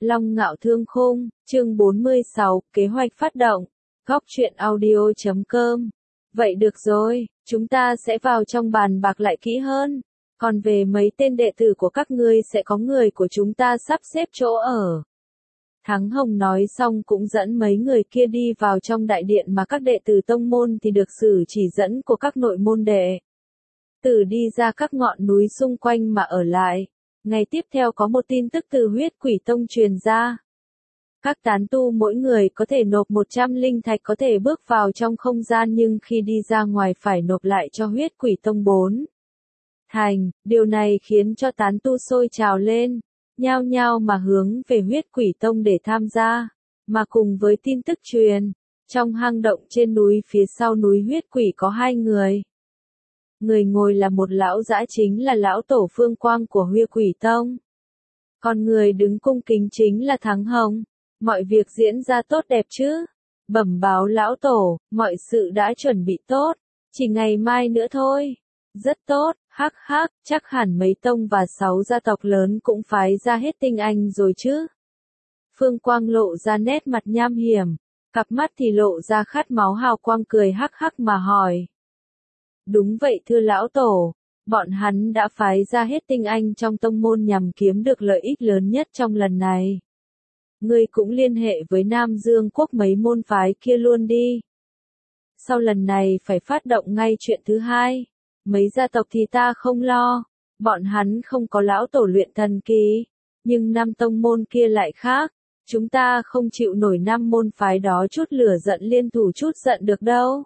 Long Ngạo Thương Khung, chương 46, kế hoạch phát động. Góc truyện audio.com. Vậy được rồi, chúng ta sẽ vào trong bàn bạc lại kỹ hơn. Còn về mấy tên đệ tử của các ngươi sẽ có người của chúng ta sắp xếp chỗ ở. Thắng Hồng nói xong cũng dẫn mấy người kia đi vào trong đại điện mà các đệ tử tông môn thì được sự chỉ dẫn của các nội môn đệ tử đi ra các ngọn núi xung quanh mà ở lại. Ngày tiếp theo có một tin tức từ Huyết Quỷ Tông truyền ra. Các tán tu mỗi người có thể nộp 100 linh thạch có thể bước vào trong không gian, nhưng khi đi ra ngoài phải nộp lại cho Huyết Quỷ Tông 4 thành. Điều này khiến cho tán tu sôi trào lên, nhao nhao mà hướng về Huyết Quỷ Tông để tham gia. Mà cùng với tin tức truyền, trong hang động trên núi phía sau núi Huyết Quỷ có 2 người. Người ngồi là một lão dã, chính là lão tổ Phương Quang của Huyết Quỷ Tông. Còn người đứng cung kính chính là Thắng Hồng. Mọi việc diễn ra tốt đẹp chứ? Bẩm báo lão tổ, mọi sự đã chuẩn bị tốt, chỉ ngày mai nữa thôi. Rất tốt, hắc hắc, chắc hẳn mấy tông và 6 gia tộc lớn cũng phái ra hết tinh anh rồi chứ? Phương Quang lộ ra nét mặt nham hiểm, cặp mắt thì lộ ra khát máu hào quang, cười hắc hắc mà hỏi. Đúng vậy thưa lão tổ, bọn hắn đã phái ra hết tinh anh trong tông môn nhằm kiếm được lợi ích lớn nhất trong lần này. Ngươi cũng liên hệ với Nam Dương Quốc mấy môn phái kia luôn đi. Sau lần này phải phát động ngay chuyện thứ hai. Mấy gia tộc thì ta không lo, bọn hắn không có lão tổ luyện thần kỳ, nhưng 5 tông môn kia lại khác. Chúng ta không chịu nổi 5 môn phái đó chút lửa giận liên thủ chút giận được đâu.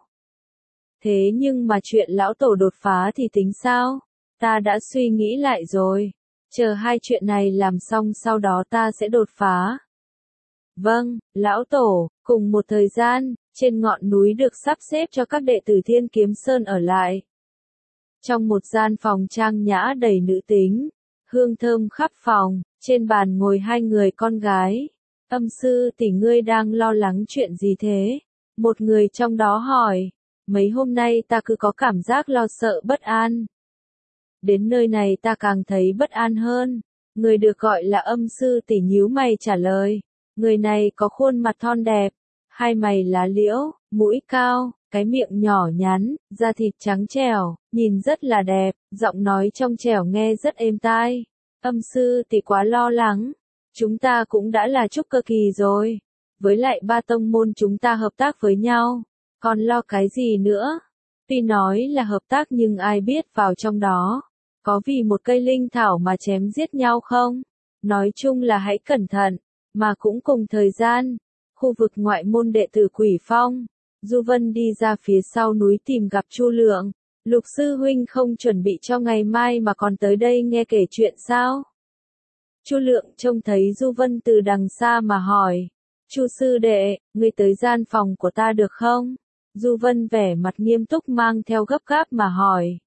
Thế nhưng mà chuyện lão tổ đột phá thì tính sao? Ta đã suy nghĩ lại rồi. Chờ 2 chuyện này làm xong sau đó ta sẽ đột phá. Vâng, lão tổ. Cùng một thời gian, trên ngọn núi được sắp xếp cho các đệ tử Thiên Kiếm Sơn ở lại. Trong một gian phòng trang nhã đầy nữ tính, hương thơm khắp phòng, trên bàn ngồi 2 người con gái. Âm sư tỷ, ngươi đang lo lắng chuyện gì thế? Một người trong đó hỏi. Mấy hôm nay ta cứ có cảm giác lo sợ bất an. Đến nơi này ta càng thấy bất an hơn. Người được gọi là âm sư tỷ nhíu mày trả lời. Người này có khuôn mặt thon đẹp, 2 mày lá liễu, mũi cao, cái miệng nhỏ nhắn, da thịt trắng trẻo, nhìn rất là đẹp, giọng nói trong trẻo nghe rất êm tai. Âm sư tỷ quá lo lắng. Chúng ta cũng đã là trúc cơ kỳ rồi. Với lại 3 tông môn chúng ta hợp tác với nhau. Còn lo cái gì nữa? Tuy nói là hợp tác nhưng ai biết vào trong đó có vì một cây linh thảo mà chém giết nhau không? Nói chung là hãy cẩn thận. Mà cũng cùng thời gian, khu vực ngoại môn đệ tử Quỷ Phong, Du Vân đi ra phía sau núi tìm gặp Chu Lượng. Lục sư huynh không chuẩn bị cho ngày mai mà còn tới đây nghe kể chuyện sao? Chu Lượng trông thấy Du Vân từ đằng xa mà hỏi. Chu sư đệ, ngươi tới gian phòng của ta được không? Du Vân vẻ mặt nghiêm túc mang theo gấp gáp mà hỏi.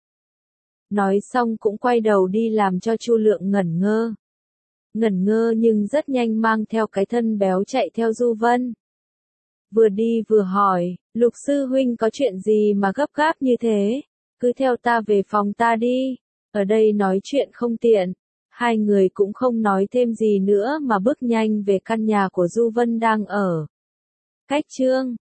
Nói xong cũng quay đầu đi làm cho Chu Lượng ngẩn ngơ. Ngẩn ngơ nhưng rất nhanh mang theo cái thân béo chạy theo Du Vân. Vừa đi vừa hỏi, Lục sư huynh có chuyện gì mà gấp gáp như thế? Cứ theo ta về phòng ta đi. Ở đây nói chuyện không tiện. 2 người cũng không nói thêm gì nữa mà bước nhanh về căn nhà của Du Vân đang ở. Cách chương